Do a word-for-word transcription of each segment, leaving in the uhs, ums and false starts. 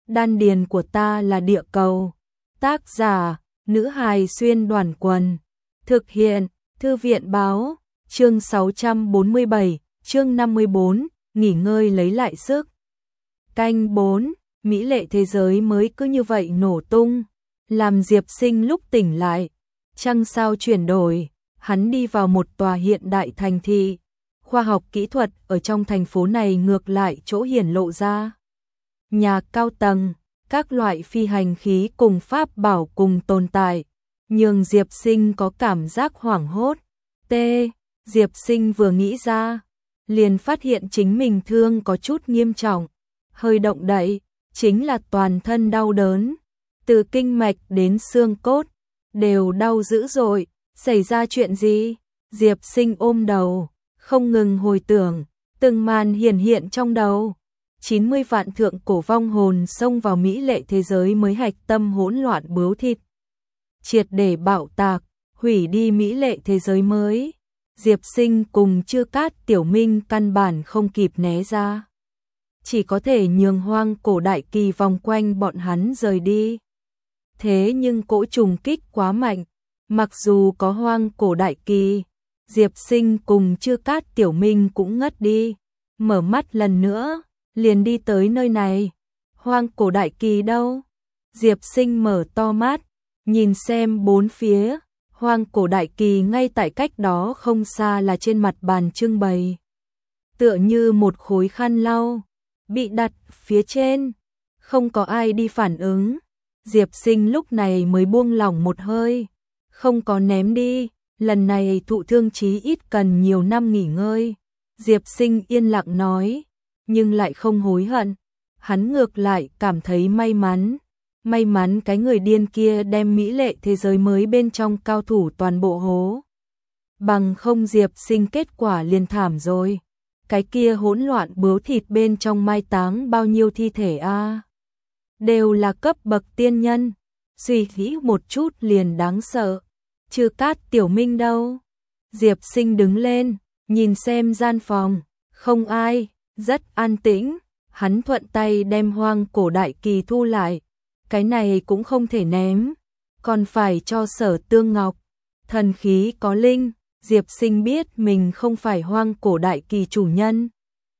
Đan điền của ta là địa cầu. Tác giả, nữ hài xuyên đoàn quần. Thực hiện, thư viện báo, chương sáu trăm bốn mươi bảy, chương năm mươi bốn, nghỉ ngơi lấy lại sức. Canh bốn, mỹ lệ thế giới mới cứ như vậy nổ tung, làm Diệp Sinh lúc tỉnh lại. Trăng sao chuyển đổi, hắn đi vào một tòa hiện đại thành thị. Khoa học kỹ thuật ở trong thành phố này ngược lại chỗ hiển lộ ra. Nhà cao tầng, các loại phi hành khí cùng pháp bảo cùng tồn tại, nhường Diệp Sinh có cảm giác hoảng hốt. T. Diệp Sinh vừa nghĩ ra, liền phát hiện chính mình thương có chút nghiêm trọng, hơi động đậy, chính là toàn thân đau đớn, từ kinh mạch đến xương cốt, đều đau dữ dội. Xảy ra chuyện gì? Diệp Sinh ôm đầu, không ngừng hồi tưởng, từng màn hiển hiện trong đầu. chín mươi vạn thượng cổ vong hồn xông vào mỹ lệ thế giới mới hạch tâm hỗn loạn bướu thịt, triệt để bạo tạc, hủy đi mỹ lệ thế giới mới. Diệp Sinh cùng Chư Cát Tiểu Minh căn bản không kịp né ra, chỉ có thể nhường hoang cổ đại kỳ vòng quanh bọn hắn rời đi. Thế nhưng cỗ trùng kích quá mạnh, mặc dù có hoang cổ đại kỳ, Diệp Sinh cùng Chư Cát Tiểu Minh cũng ngất đi. Mở mắt lần nữa, liền đi tới nơi này. Hoang cổ đại kỳ đâu? Diệp Sinh mở to mắt, nhìn xem bốn phía. Hoang cổ đại kỳ ngay tại cách đó không xa là trên mặt bàn trưng bày, tựa như một khối khăn lau, bị đặt phía trên. Không có ai đi phản ứng. Diệp Sinh lúc này mới buông lỏng một hơi, không có ném đi. Lần này thụ thương chí ít cần nhiều năm nghỉ ngơi. Diệp Sinh yên lặng nói, nhưng lại không hối hận. Hắn ngược lại cảm thấy may mắn. May mắn cái người điên kia đem mỹ lệ thế giới mới bên trong cao thủ toàn bộ hố. Bằng không Diệp Sinh kết quả liền thảm rồi. Cái kia hỗn loạn bướu thịt bên trong mai táng bao nhiêu thi thể a? À? Đều là cấp bậc tiên nhân. Suy nghĩ một chút liền đáng sợ. Chư Cát Tiểu Minh đâu? Diệp Sinh đứng lên, nhìn xem gian phòng, không ai, rất an tĩnh. Hắn thuận tay đem hoang cổ đại kỳ thu lại. Cái này cũng không thể ném, còn phải cho Sở Tương Ngọc. Thần khí có linh, Diệp Sinh biết mình không phải hoang cổ đại kỳ chủ nhân.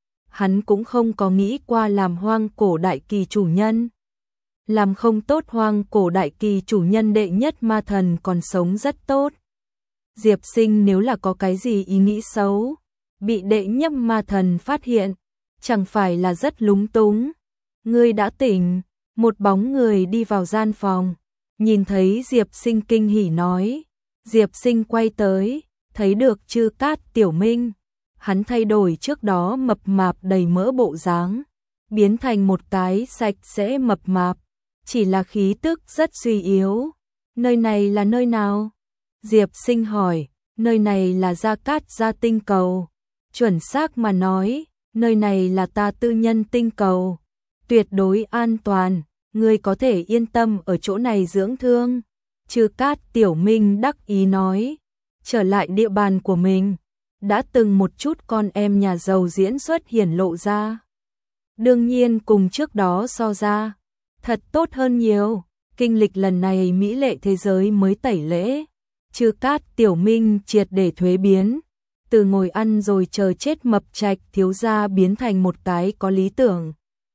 Hắn cũng không có nghĩ qua làm hoang cổ đại kỳ chủ nhân. Làm không tốt hoang cổ đại kỳ chủ nhân đệ nhất ma thần còn sống rất tốt. Diệp Sinh nếu là có cái gì ý nghĩ xấu, bị đệ nhất ma thần phát hiện, chẳng phải là rất lúng túng. Ngươi đã tỉnh. Một bóng người đi vào gian phòng, nhìn thấy Diệp Sinh kinh hỉ nói. Diệp Sinh quay tới, thấy được Chư Cát Tiểu Minh. Hắn thay đổi trước đó mập mạp đầy mỡ bộ dáng, biến thành một cái sạch sẽ mập mạp, chỉ là khí tức rất suy yếu. Nơi này là nơi nào? Diệp Sinh hỏi. Nơi này là Gia Cát Gia tinh cầu. Chuẩn xác mà nói, nơi này là ta tư nhân tinh cầu, tuyệt đối an toàn. Ngươi có thể yên tâm ở chỗ này dưỡng thương. Chư Cát Tiểu Minh đắc ý nói. Trở lại địa bàn của mình, đã từng một chút con em nhà giàu diễn xuất hiển lộ ra. Đương nhiên cùng trước đó so ra, thật tốt hơn nhiều. Kinh lịch lần này mỹ lệ thế giới mới tẩy lễ, Chư Cát Tiểu Minh triệt để thuế biến. Từ ngồi ăn rồi chờ chết mập trạch thiếu gia biến thành một cái có lý tưởng,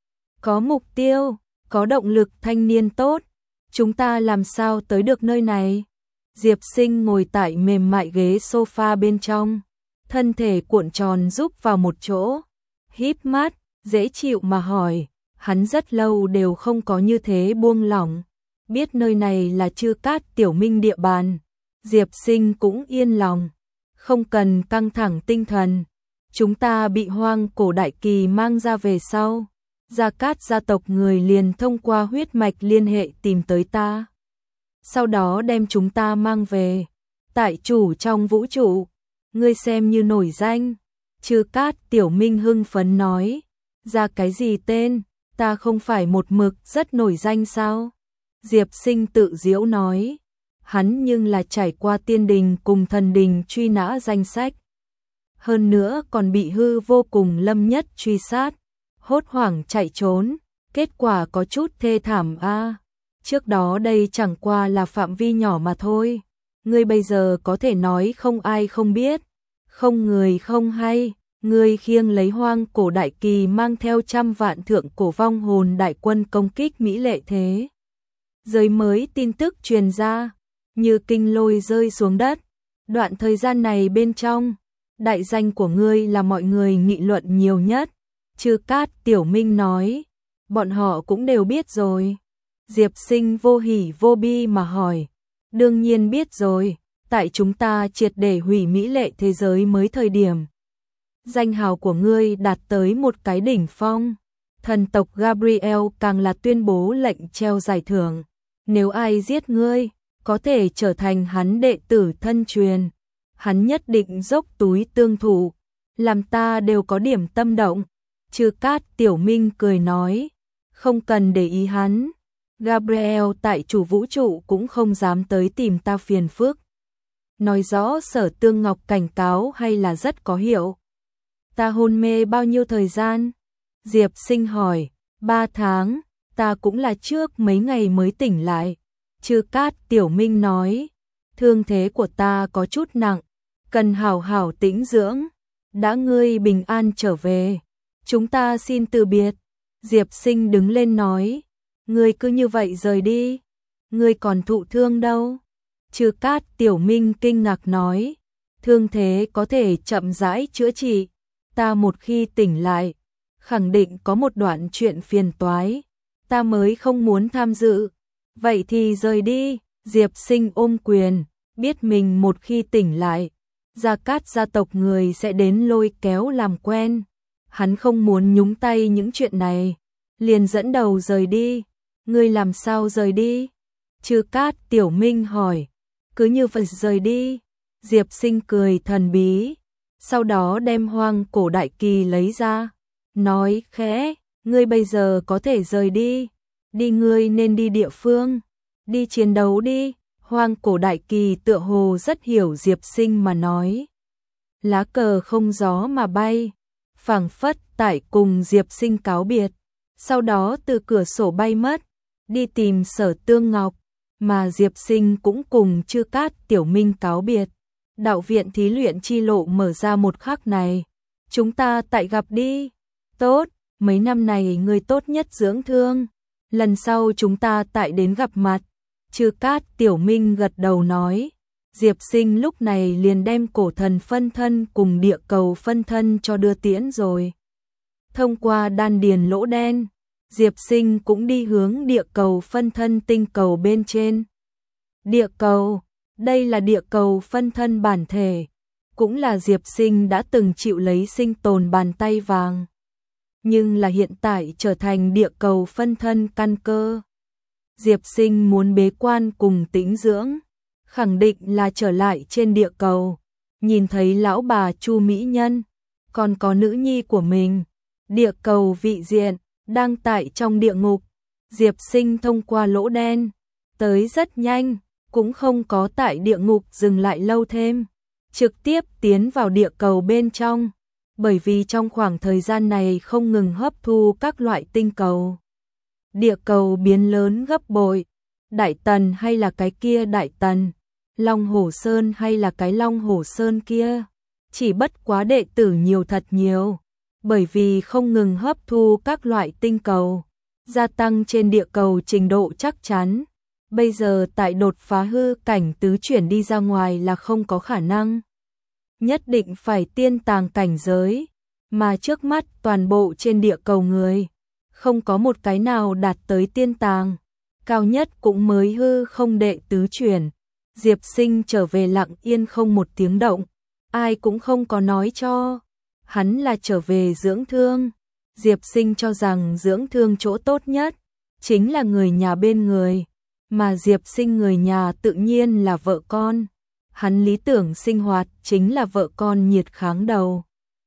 có mục tiêu, có động lực thanh niên tốt. Chúng ta làm sao tới được nơi này? Diệp Sinh ngồi tại mềm mại ghế sofa bên trong, thân thể cuộn tròn rúc vào một chỗ, híp mắt, dễ chịu mà hỏi. Hắn rất lâu đều không có như thế buông lỏng. Biết nơi này là Chư Cát Tiểu Minh địa bàn, Diệp Sinh cũng yên lòng, không cần căng thẳng tinh thần. Chúng ta bị hoang cổ đại kỳ mang ra về sau, Gia Cát gia tộc người liền thông qua huyết mạch liên hệ tìm tới ta, sau đó đem chúng ta mang về. Tại chủ trong vũ trụ, ngươi xem như nổi danh. Chư Cát Tiểu Minh hưng phấn nói. Ra cái gì tên? Ta không phải một mực rất nổi danh sao? Diệp Sinh tự giễu nói. Hắn nhưng là trải qua tiên đình cùng thần đình truy nã danh sách, hơn nữa còn bị hư vô cùng lâm nhất truy sát, hốt hoảng chạy trốn. Kết quả có chút thê thảm a. Trước đó đây chẳng qua là phạm vi nhỏ mà thôi. Ngươi bây giờ có thể nói không ai không biết, không người không hay. Ngươi khiêng lấy hoang cổ đại kỳ mang theo trăm vạn thượng cổ vong hồn đại quân công kích Mỹ Lệ thế. Giới mới tin tức truyền ra, như kinh lôi rơi xuống đất. Đoạn thời gian này bên trong, đại danh của ngươi là mọi người nghị luận nhiều nhất. Chư Cát Tiểu Minh nói, bọn họ cũng đều biết rồi. Diệp Sinh vô hỉ vô bi mà hỏi, đương nhiên biết rồi, tại chúng ta triệt để hủy Mỹ Lệ thế giới mới thời điểm. Danh hào của ngươi đạt tới một cái đỉnh phong. Thần tộc Gabriel càng là tuyên bố lệnh treo giải thưởng. Nếu ai giết ngươi, có thể trở thành hắn đệ tử thân truyền. Hắn nhất định dốc túi tương thụ, làm ta đều có điểm tâm động. Chư Cát Tiểu Minh cười nói, không cần để ý hắn. Gabriel tại chủ vũ trụ cũng không dám tới tìm ta phiền phức. Nói rõ Sở Tương Ngọc cảnh cáo hay là rất có hiệu. Ta hôn mê bao nhiêu thời gian? Diệp Sinh hỏi, ba tháng, ta cũng là trước mấy ngày mới tỉnh lại. Chư Cát Tiểu Minh nói, thương thế của ta có chút nặng, cần hảo hảo tĩnh dưỡng. Đã ngươi bình an trở về, chúng ta xin từ biệt. Diệp Sinh đứng lên nói, ngươi cứ như vậy rời đi, ngươi còn thụ thương đâu? Chư Cát Tiểu Minh kinh ngạc nói, thương thế có thể chậm rãi chữa trị. Ta một khi tỉnh lại, khẳng định có một đoạn chuyện phiền toái, ta mới không muốn tham dự. Vậy thì rời đi. Diệp Sinh ôm quyền, biết mình một khi tỉnh lại, Gia Cát gia tộc người sẽ đến lôi kéo làm quen. Hắn không muốn nhúng tay những chuyện này, liền dẫn đầu rời đi. Ngươi làm sao rời đi? Chư Cát Tiểu Minh hỏi. Cứ như vậy rời đi. Diệp Sinh cười thần bí, sau đó đem hoang cổ đại kỳ lấy ra, nói khẽ, ngươi bây giờ có thể rời đi, đi ngươi nên đi địa phương, đi chiến đấu đi. Hoang cổ đại kỳ tựa hồ rất hiểu Diệp Sinh mà nói. Lá cờ không gió mà bay, phảng phất tại cùng Diệp Sinh cáo biệt, sau đó từ cửa sổ bay mất, đi tìm Sở Tương Ngọc, mà Diệp Sinh cũng cùng Chư Cát Tiểu Minh cáo biệt. Đạo viện thí luyện chi lộ mở ra một khắc này, chúng ta tại gặp đi. Tốt, mấy năm này người tốt nhất dưỡng thương, lần sau chúng ta tại đến gặp mặt. Chư Cát Tiểu Minh gật đầu nói. Diệp Sinh lúc này liền đem cổ thần phân thân cùng địa cầu phân thân cho đưa tiễn rồi. Thông qua đan điền lỗ đen, Diệp Sinh cũng đi hướng địa cầu phân thân tinh cầu bên trên. Địa cầu, đây là địa cầu phân thân bản thể, cũng là Diệp Sinh đã từng chịu lấy sinh tồn bàn tay vàng, nhưng là hiện tại trở thành địa cầu phân thân căn cơ. Diệp Sinh muốn bế quan cùng tĩnh dưỡng, khẳng định là trở lại trên địa cầu, nhìn thấy lão bà Chu Mỹ Nhân, còn có nữ nhi của mình, địa cầu vị diện, đang tại trong địa ngục. Diệp Sinh thông qua lỗ đen, tới rất nhanh, cũng không có tại địa ngục dừng lại lâu thêm, trực tiếp tiến vào địa cầu bên trong, bởi vì trong khoảng thời gian này không ngừng hấp thu các loại tinh cầu. Địa cầu biến lớn gấp bội, Đại Tần hay là cái kia Đại Tần, Long Hổ Sơn hay là cái Long Hổ Sơn kia, chỉ bất quá đệ tử nhiều thật nhiều, bởi vì không ngừng hấp thu các loại tinh cầu, gia tăng trên địa cầu trình độ chắc chắn. Bây giờ tại đột phá hư cảnh tứ chuyển đi ra ngoài là không có khả năng, nhất định phải tiên tàng cảnh giới, mà trước mắt toàn bộ trên địa cầu người, không có một cái nào đạt tới tiên tàng, cao nhất cũng mới hư không đệ tứ chuyển. Diệp Sinh trở về lặng yên không một tiếng động, ai cũng không có nói cho, hắn là trở về dưỡng thương. Diệp Sinh cho rằng dưỡng thương chỗ tốt nhất chính là người nhà bên người, mà Diệp Sinh người nhà tự nhiên là vợ con. Hắn lý tưởng sinh hoạt chính là vợ con nhiệt kháng đầu.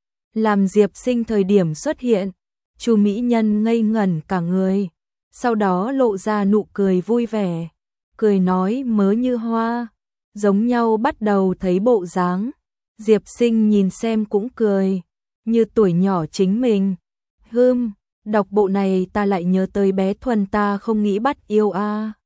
Làm Diệp Sinh thời điểm xuất hiện, Chu Mỹ Nhân ngây ngẩn cả người, sau đó lộ ra nụ cười vui vẻ, cười nói mớ như hoa, giống nhau bắt đầu thấy bộ dáng. Diệp Sinh nhìn xem cũng cười, như tuổi nhỏ chính mình. Hừm, Đọc bộ này ta lại nhớ tới bé Thuần, ta không nghĩ bắt yêu a.